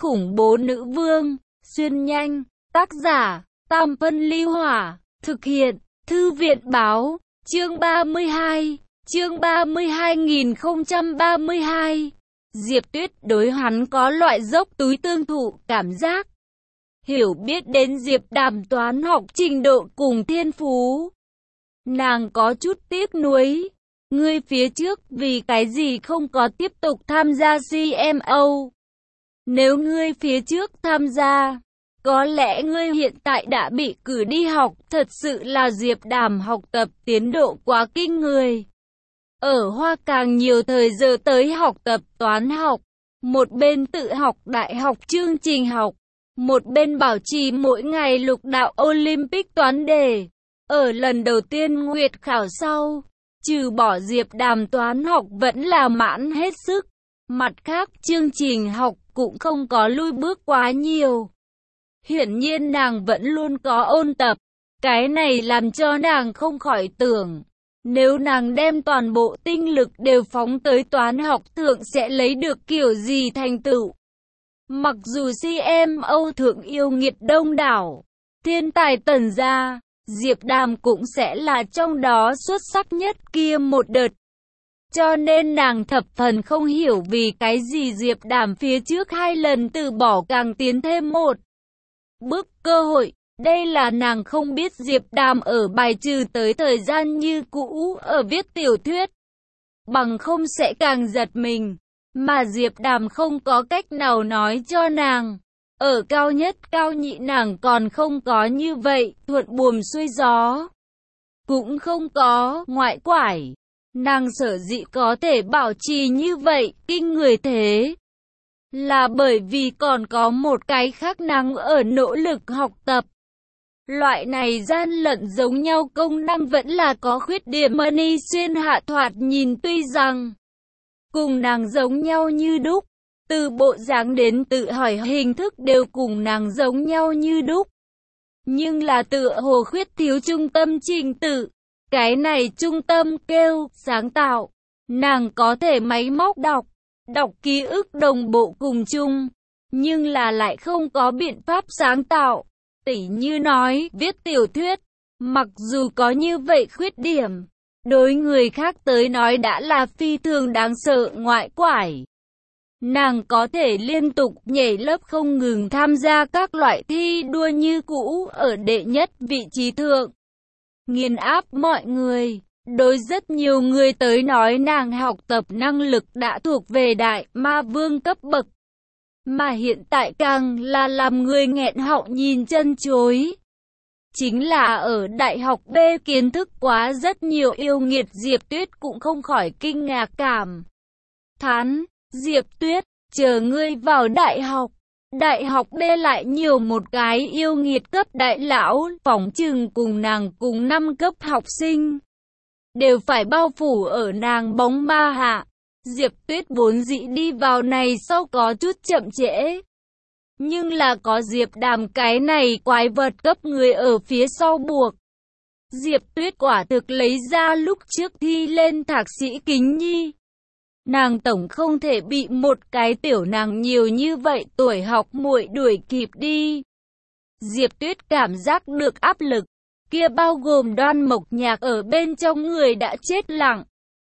khủng bố nữ vương, xuyên nhanh, tác giả, Tam Phân Ly Hỏa, thực hiện, Thư viện Báo, chương 32, chương 32.032. Diệp Tuyết đối hắn có loại dốc túi tương thụ cảm giác. Hiểu biết đến Diệp Đàm toán học trình độ cùng thiên phú. Nàng có chút tiếc nuối. Ngươi phía trước vì cái gì không có tiếp tục tham gia CMO? Nếu ngươi phía trước tham gia, có lẽ ngươi hiện tại đã bị cử đi học. Thật sự là Diệp Đàm học tập tiến độ quá kinh người. Ở Hoa càng nhiều thời giờ tới học tập toán học, một bên tự học đại học chương trình học, một bên bảo trì mỗi ngày lục đạo Olympic toán đề. Ở lần đầu tiên nguyệt khảo sau, trừ bỏ Diệp Đàm toán học vẫn là mãn hết sức. Mặt khác chương trình học cũng không có lui bước quá nhiều. Hiển nhiên nàng vẫn luôn có ôn tập. Cái này làm cho nàng không khỏi tưởng, nếu nàng đem toàn bộ tinh lực đều phóng tới toán học thượng sẽ lấy được kiểu gì thành tựu. Mặc dù CMO thượng yêu nghiệt đông đảo, thiên tài tần gia, Diệp Đàm cũng sẽ là trong đó xuất sắc nhất kia một đợt. Cho nên nàng thập phần không hiểu vì cái gì Diệp Đàm phía trước 2 lần từ bỏ càng tiến thêm một bước cơ hội. Đây là nàng không biết Diệp Đàm ở bài trừ tới thời gian như cũ ở viết tiểu thuyết. Bằng không sẽ càng giật mình. Mà Diệp Đàm không có cách nào nói cho nàng. Ở cao nhất cao nhị nàng còn không có như vậy, thuận buồm xuôi gió. Cũng không có ngoại quải. Nàng sở dĩ có thể bảo trì như vậy, kinh người thế. Là bởi vì còn có một cái khác nàng ở nỗ lực học tập. Loại này gian lận giống nhau công năng vẫn là có khuyết điểm. Mani Xuyên Hạ thoạt nhìn tuy rằng cùng nàng giống nhau như đúc, từ bộ dáng đến tự hỏi hình thức đều cùng nàng giống nhau như đúc. Nhưng là tựa hồ khuyết thiếu trung tâm trình tự. Cái này trung tâm kêu sáng tạo. Nàng có thể máy móc đọc ký ức đồng bộ cùng chung, nhưng là lại không có biện pháp sáng tạo. Tỉ như nói, viết tiểu thuyết, mặc dù có như vậy khuyết điểm, đối người khác tới nói đã là phi thường đáng sợ ngoại quải. Nàng có thể liên tục nhảy lớp không ngừng tham gia các loại thi đua như cũ ở đệ nhất vị trí thượng. Nghiền áp mọi người. Đối rất nhiều người tới nói nàng học tập năng lực đã thuộc về đại ma vương cấp bậc. Mà hiện tại càng là làm người nghẹn họng nhìn chân chối. Chính là ở đại học B kiến thức quá rất nhiều yêu nghiệt. Diệp Tuyết cũng không khỏi kinh ngạc cảm thán. Diệp Tuyết, chờ ngươi vào đại học. Đại học B lại nhiều một cái yêu nghiệt cấp đại lão, phỏng chừng cùng nàng cùng 5 cấp học sinh đều phải bao phủ ở nàng bóng ma hạ. Diệp Tuyết vốn dĩ đi vào này sau có chút chậm trễ. Nhưng là có Diệp Đàm cái này quái vật cấp người ở phía sau buộc. Diệp Tuyết quả thực lấy ra lúc trước thi lên thạc sĩ kính nhi. Nàng tổng không thể bị một cái tiểu nàng nhiều như vậy tuổi học muội đuổi kịp đi. Diệp Tuyết cảm giác được áp lực. Kia bao gồm Đoan Mộc Nhạc ở bên trong người đã chết lặng.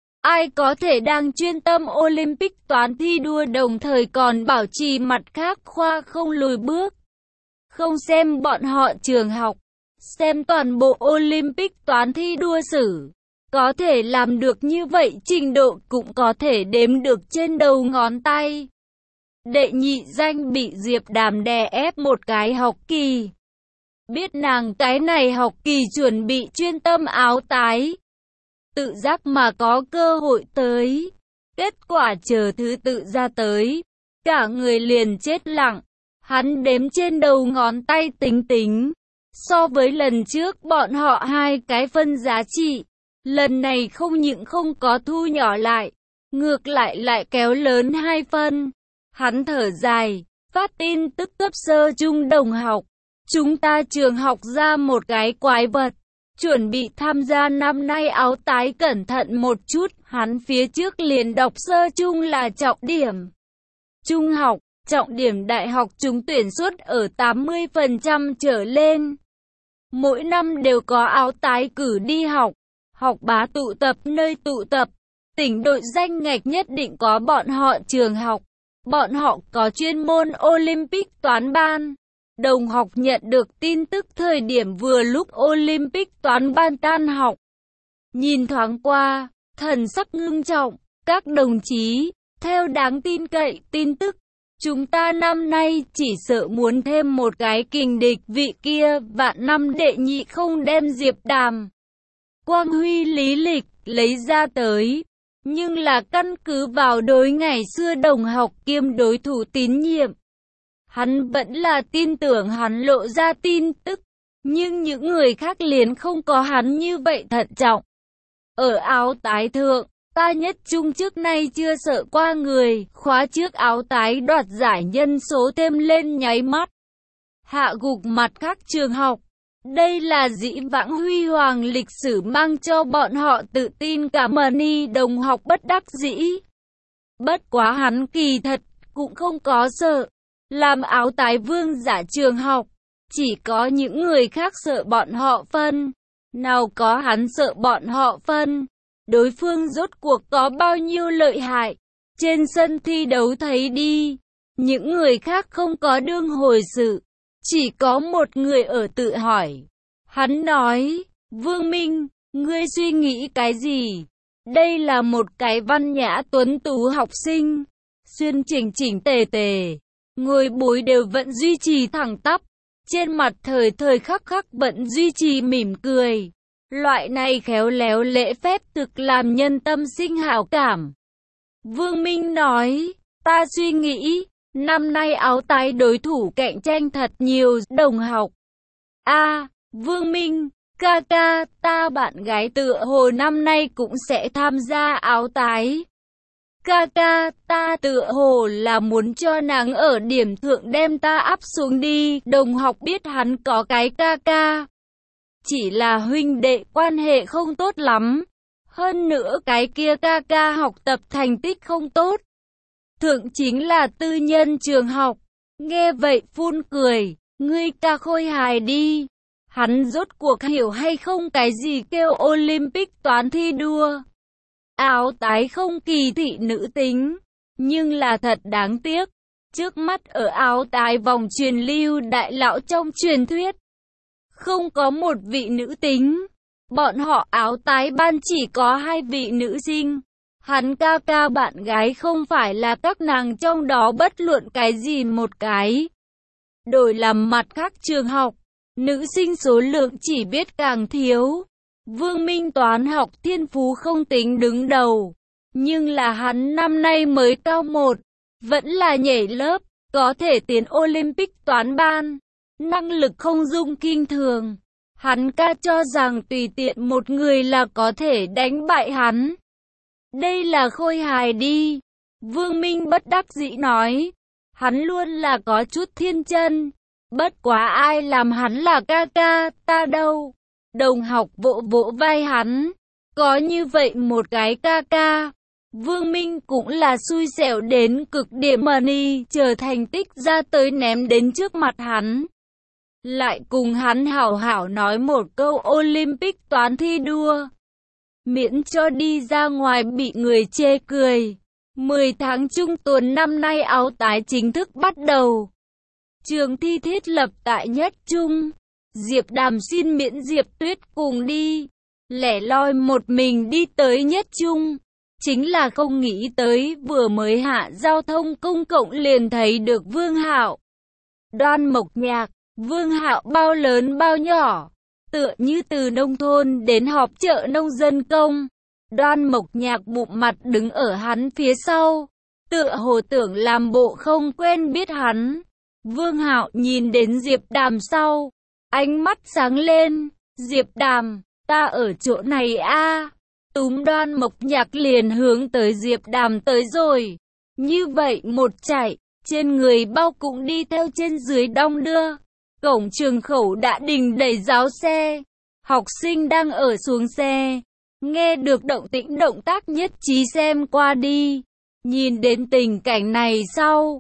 Ai có thể đang chuyên tâm Olympic toán thi đua đồng thời còn bảo trì mặt khác khoa không lùi bước. Không xem bọn họ trường học, xem toàn bộ Olympic toán thi đua sử. Có thể làm được như vậy trình độ cũng có thể đếm được trên đầu ngón tay. Đệ nhị danh bị Diệp Đàm đè ép một cái học kỳ. Biết nàng cái này học kỳ chuẩn bị chuyên tâm áo tái. Tự giác mà có cơ hội tới. Kết quả chờ thứ tự ra tới. Cả người liền chết lặng. Hắn đếm trên đầu ngón tay tính. So với lần trước bọn họ 2 cái phân giá trị. Lần này không những không có thu nhỏ lại. Ngược lại kéo lớn 2 phân. Hắn thở dài. Phát tin tức cấp sơ trung đồng học. Chúng ta trường học ra một cái quái vật. Chuẩn bị tham gia năm nay áo tái cẩn thận một chút. Hắn phía trước liền đọc sơ trung là trọng điểm. Trung học, trọng điểm đại học trúng tuyển suất ở 80% trở lên. Mỗi năm đều có áo tái cử đi học, học bá tụ tập nơi tụ tập. Tỉnh đội danh ngạch nhất định có bọn họ trường học. Bọn họ có chuyên môn Olympic toán ban. Đồng học nhận được tin tức thời điểm vừa lúc Olympic toán ban tan học. Nhìn thoáng qua, thần sắc ngưng trọng, các đồng chí, theo đáng tin cậy tin tức, chúng ta năm nay chỉ sợ muốn thêm một cái kình địch, vị kia vạn năm đệ nhị không đem Diệp Đàm, Quang Huy lý lịch lấy ra tới. Nhưng là căn cứ vào đối ngày xưa đồng học kiêm đối thủ tín nhiệm. Hắn vẫn là tin tưởng hắn lộ ra tin tức, nhưng những người khác liền không có hắn như vậy thận trọng. Ở áo tái thượng, ta nhất trung trước nay chưa sợ qua người, khóa trước áo tái đoạt giải nhân số thêm lên nháy mắt. Hạ gục mặt khác trường học. Đây là dĩ vãng huy hoàng lịch sử mang cho bọn họ tự tin. Cả Mani đồng học bất đắc dĩ. Bất quá hắn kỳ thật cũng không có sợ. Làm áo tái vương giả trường học, chỉ có những người khác sợ bọn họ phân. Nào có hắn sợ bọn họ phân. Đối phương rốt cuộc có bao nhiêu lợi hại. Trên sân thi đấu thấy đi. Những người khác không có đương hồi sự. Chỉ có một người ở tự hỏi. Hắn nói, Vương Minh, ngươi suy nghĩ cái gì? Đây là một cái văn nhã tuấn tú học sinh. Xuyên chỉnh chỉnh tề tề. Ngồi bối đều vẫn duy trì thẳng tắp. Trên mặt thời thời khắc khắc vẫn duy trì mỉm cười. Loại này khéo léo lễ phép thực làm nhân tâm sinh hảo cảm. Vương Minh nói, ta suy nghĩ. Năm nay áo tái đối thủ cạnh tranh thật nhiều đồng học. Vương Minh, ca ca, ta bạn gái tựa hồ năm nay cũng sẽ tham gia áo tái. Ca ca, ta tựa hồ là muốn cho nàng ở điểm thượng đem ta áp xuống đi. Đồng học biết hắn có cái ca ca. Chỉ là huynh đệ quan hệ không tốt lắm. Hơn nữa cái kia ca ca học tập thành tích không tốt. Thượng chính là tư nhân trường học. Nghe vậy phun cười, ngươi ca khôi hài đi. Hắn rốt cuộc hiểu hay không cái gì kêu Olympic toán thi đua. Áo tái không kỳ thị nữ tính, nhưng là thật đáng tiếc. Trước mắt ở áo tái vòng truyền lưu đại lão trong truyền thuyết, không có một vị nữ tính. Bọn họ áo tái ban chỉ có 2 vị nữ sinh. Hắn ca ca bạn gái không phải là các nàng trong đó bất luận cái gì một cái. Đổi làm mặt khác trường học, nữ sinh số lượng chỉ biết càng thiếu. Vương Minh toán học thiên phú không tính đứng đầu. Nhưng là hắn năm nay mới cao 1, vẫn là nhảy lớp, có thể tiến Olympic toán ban. Năng lực không dung kinh thường. Hắn ca cho rằng tùy tiện một người là có thể đánh bại hắn. Đây là khôi hài đi. Vương Minh bất đắc dĩ nói. Hắn luôn là có chút thiên chân. Bất quá ai làm hắn là ca ca, ta đâu. Đồng học vỗ vỗ vai hắn. Có như vậy một cái ca ca. Vương Minh cũng là xui xẻo đến cực điểm. Mani chờ thành tích ra tới ném đến trước mặt hắn. Lại cùng hắn hảo hảo nói một câu Olympic toán thi đua. Miễn cho đi ra ngoài bị người chê cười. 10 tháng trung tuần năm nay áo tái chính thức bắt đầu. Trường thi thiết lập tại Nhất Trung. Diệp Đàm xin miễn Diệp Tuyết cùng đi. Lẻ loi một mình đi tới Nhất Trung. Chính là không nghĩ tới vừa mới hạ giao thông công cộng liền thấy được Vương Hạo. Đoan Mộc Nhạc, Vương Hạo bao lớn bao nhỏ. Tựa như từ nông thôn đến họp chợ nông dân công. Đoan Mộc Nhạc bụng mặt đứng ở hắn phía sau. Tựa hồ tưởng làm bộ không quen biết hắn. Vương Hạo nhìn đến Diệp Đàm sau. Ánh mắt sáng lên. Diệp Đàm, ta ở chỗ này a. Túm Đoan Mộc Nhạc liền hướng tới Diệp Đàm tới rồi. Như vậy một chạy, trên người bao cũng đi theo trên dưới đong đưa. Cổng trường khẩu đã đình đẩy giáo xe. Học sinh đang ở xuống xe. Nghe được động tĩnh động tác nhất trí xem qua đi. Nhìn đến tình cảnh này sau.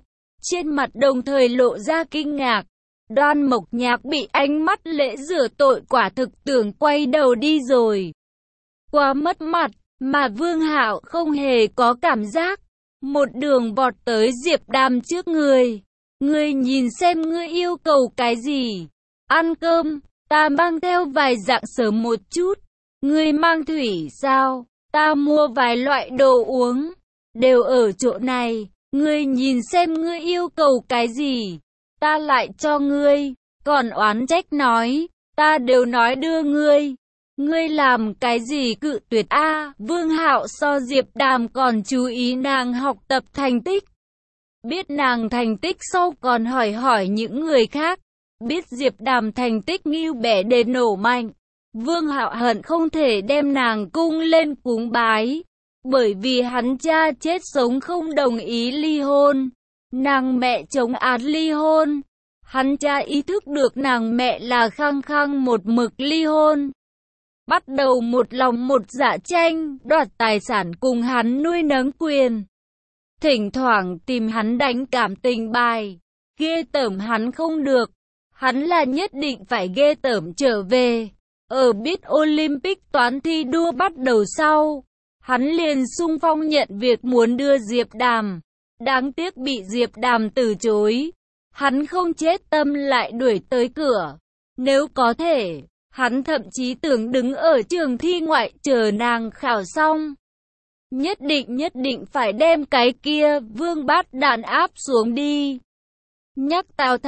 trên mặt đồng thời lộ ra kinh ngạc. Đoan Mộc Nhạc bị ánh mắt lễ rửa tội quả thực tưởng quay đầu đi rồi. Quá mất mặt, mà Vương Hạo không hề có cảm giác. Một đường vọt tới Diệp Đàm trước người. Ngươi nhìn xem ngươi yêu cầu cái gì? Ăn cơm, ta mang theo vài dạng sớm một chút. Ngươi mang thủy sao? Ta mua vài loại đồ uống. Đều ở chỗ này. Ngươi nhìn xem ngươi yêu cầu cái gì? Ta lại cho ngươi. Còn oán trách nói, ta đều nói đưa ngươi. Ngươi làm cái gì cự tuyệt a? Vương Hạo so Diệp Đàm còn chú ý nàng học tập thành tích. Biết nàng thành tích sau còn hỏi những người khác. Biết Diệp Đàm thành tích nghiêu bẻ để nổ mạnh. Vương Hạo hận không thể đem nàng cung lên cúng bái. Bởi vì hắn cha chết sống không đồng ý ly hôn. Nàng mẹ chống án ly hôn. Hắn cha ý thức được nàng mẹ là khăng khăng một mực ly hôn. Bắt đầu một lòng một dạ tranh, đoạt tài sản cùng hắn nuôi nấng quyền. Thỉnh thoảng tìm hắn đánh cảm tình bài. Ghê tởm hắn không được. Hắn là nhất định phải ghê tởm trở về. Ở biết Olympic toán thi đua bắt đầu sau. Hắn liền xung phong nhận việc muốn đưa Diệp Đàm. Đáng tiếc bị Diệp Đàm từ chối. Hắn không chết tâm lại đuổi tới cửa. Nếu có thể, hắn thậm chí tưởng đứng ở trường thi ngoại chờ nàng khảo xong. Nhất định phải đem cái kia Vương Bát Đàn áp xuống đi. Nhắc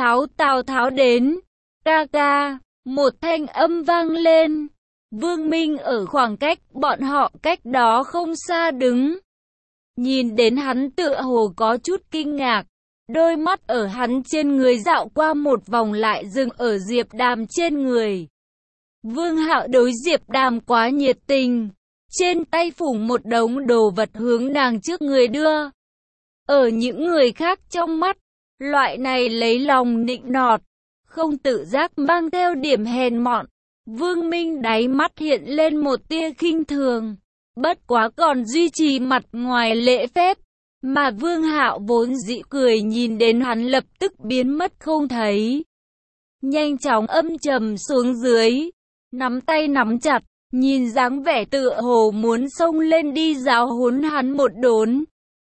Tào Tháo đến. Ca ca, một thanh âm vang lên. Vương Minh ở khoảng cách bọn họ cách đó không xa đứng. Nhìn đến hắn tựa hồ có chút kinh ngạc. Đôi mắt ở hắn trên người dạo qua một vòng lại dừng ở Diệp Đàm trên người. Vương Hạo đối Diệp Đàm quá nhiệt tình. Trên tay phủng một đống đồ vật hướng nàng trước người đưa. Ở những người khác trong mắt, loại này lấy lòng nịnh nọt, không tự giác mang theo điểm hèn mọn. Vương Minh đáy mắt hiện lên một tia khinh thường. Bất quá còn duy trì mặt ngoài lễ phép. Mà Vương Hạo vốn dĩ cười nhìn đến hắn lập tức biến mất không thấy. Nhanh chóng âm trầm xuống dưới. Nắm tay nắm chặt. Nhìn dáng vẻ tựa hồ muốn xông lên đi giáo huấn hắn một đốn.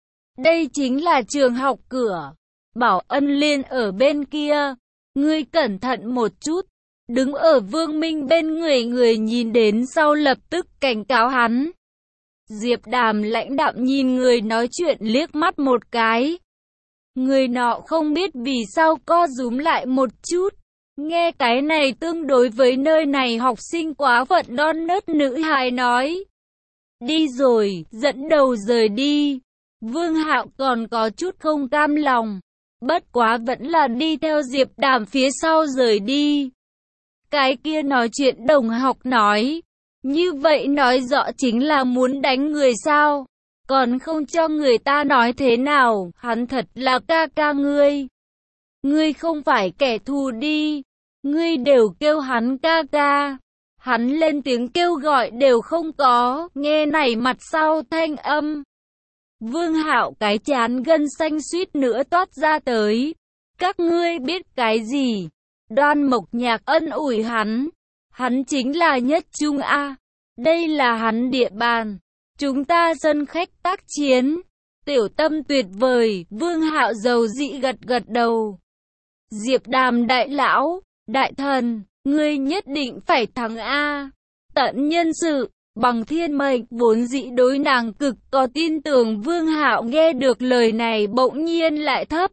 Đây chính là trường học cửa. Bảo Ân Liên ở bên kia. Ngươi cẩn thận một chút. Đứng ở Vương Minh bên người nhìn đến sau lập tức cảnh cáo hắn. Diệp Đàm lãnh đạm nhìn người nói chuyện liếc mắt một cái. Người nọ không biết vì sao co rúm lại một chút. Nghe cái này tương đối với nơi này học sinh quá phận non nớt nữ hài nói. Đi rồi, dẫn đầu rời đi. Vương Hạo còn có chút không cam lòng. Bất quá vẫn là đi theo Diệp Đàm phía sau rời đi. Cái kia nói chuyện đồng học nói. Như vậy nói rõ chính là muốn đánh người sao? Còn không cho người ta nói thế nào? Hắn thật là ca ca ngươi. Ngươi không phải kẻ thù đi. Ngươi đều kêu hắn ca ca. Hắn lên tiếng kêu gọi đều không có. Nghe này mặt sau thanh âm. Vương Hạo cái chán gân xanh suýt nữa toát ra tới. Các ngươi biết cái gì? Đoan Mộc Nhạc ân ủi hắn. Hắn chính là nhất trung A. Đây là hắn địa bàn. Chúng ta dân khách tác chiến. Tiểu tâm tuyệt vời. Vương Hạo dầu dị gật đầu. Diệp Đàm đại lão, đại thần, ngươi nhất định phải thắng A. Tận nhân sự, bằng thiên mệnh. Vốn dĩ đối nàng cực có tin tưởng. Vương Hạo nghe được lời này bỗng nhiên lại thấp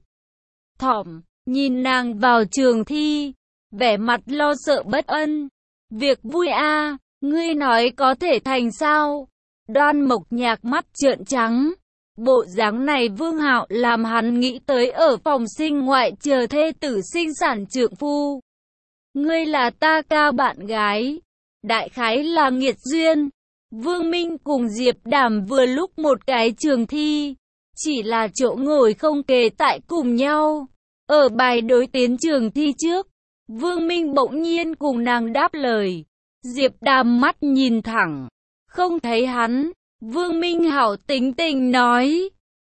thỏm, nhìn nàng vào trường thi, vẻ mặt lo sợ bất an. Việc vui A. Ngươi nói có thể thành sao? Đoan Mộc Nhạc mắt trợn trắng. Bộ dáng này Vương Hạo làm hắn nghĩ tới ở phòng sinh ngoại chờ thê tử sinh sản trượng phu. Ngươi là ta ca bạn gái. Đại khái là nghiệt duyên. Vương Minh cùng Diệp Đàm vừa lúc một cái trường thi. Chỉ là chỗ ngồi không kề tại cùng nhau. Ở bài đối tiến trường thi trước, Vương Minh bỗng nhiên cùng nàng đáp lời. Diệp Đàm mắt nhìn thẳng, không thấy hắn. Vương Minh hảo tính tình nói,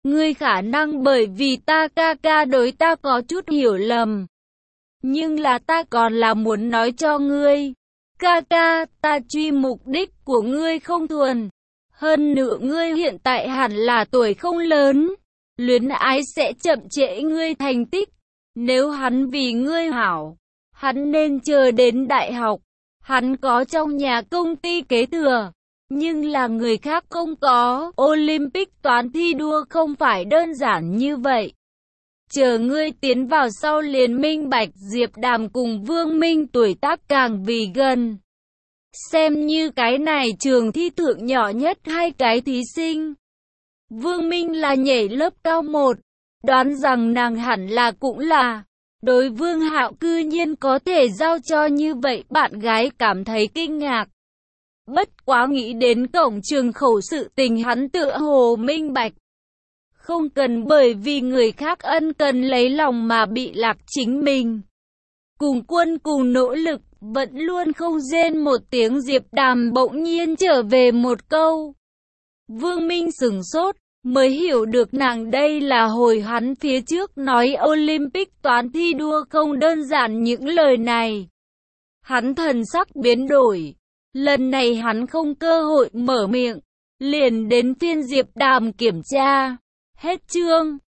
Ngươi khả năng bởi vì ta ca ca đối ta có chút hiểu lầm. Nhưng là ta còn là muốn nói cho ngươi. Ca ca, ta truy mục đích của ngươi không thuần. Hơn nữa ngươi hiện tại hẳn là tuổi không lớn. Luyến ái sẽ chậm trễ ngươi thành tích. Nếu hắn vì ngươi hảo, hắn nên chờ đến đại học. Hắn có trong nhà công ty kế thừa. Nhưng là người khác không có. Olympic toán thi đua không phải đơn giản như vậy. Chờ ngươi tiến vào sau liền minh bạch. Diệp Đàm cùng Vương Minh tuổi tác càng vì gần. Xem như cái này trường thi thượng nhỏ nhất hai cái thí sinh. Vương Minh là nhảy lớp cao 1. Đoán rằng nàng hẳn là cũng là. Đối Vương Hạo cư nhiên có thể giao cho như vậy, bạn gái cảm thấy kinh ngạc. Bất quá nghĩ đến cổng trường khẩu sự tình, hắn tựa hồ minh bạch. Không cần bởi vì người khác ân cần lấy lòng mà bị lạc chính mình. Cùng quân cùng nỗ lực, vẫn luôn không rên một tiếng. Diệp Đàm bỗng nhiên trở về một câu. Vương Minh sửng sốt, mới hiểu được nàng đây là hồi hắn phía trước nói Olympic toán thi đua không đơn giản những lời này. Hắn thần sắc biến đổi. Lần này hắn không cơ hội mở miệng. Liền đến phiên Diệp Đàm kiểm tra. Hết chương.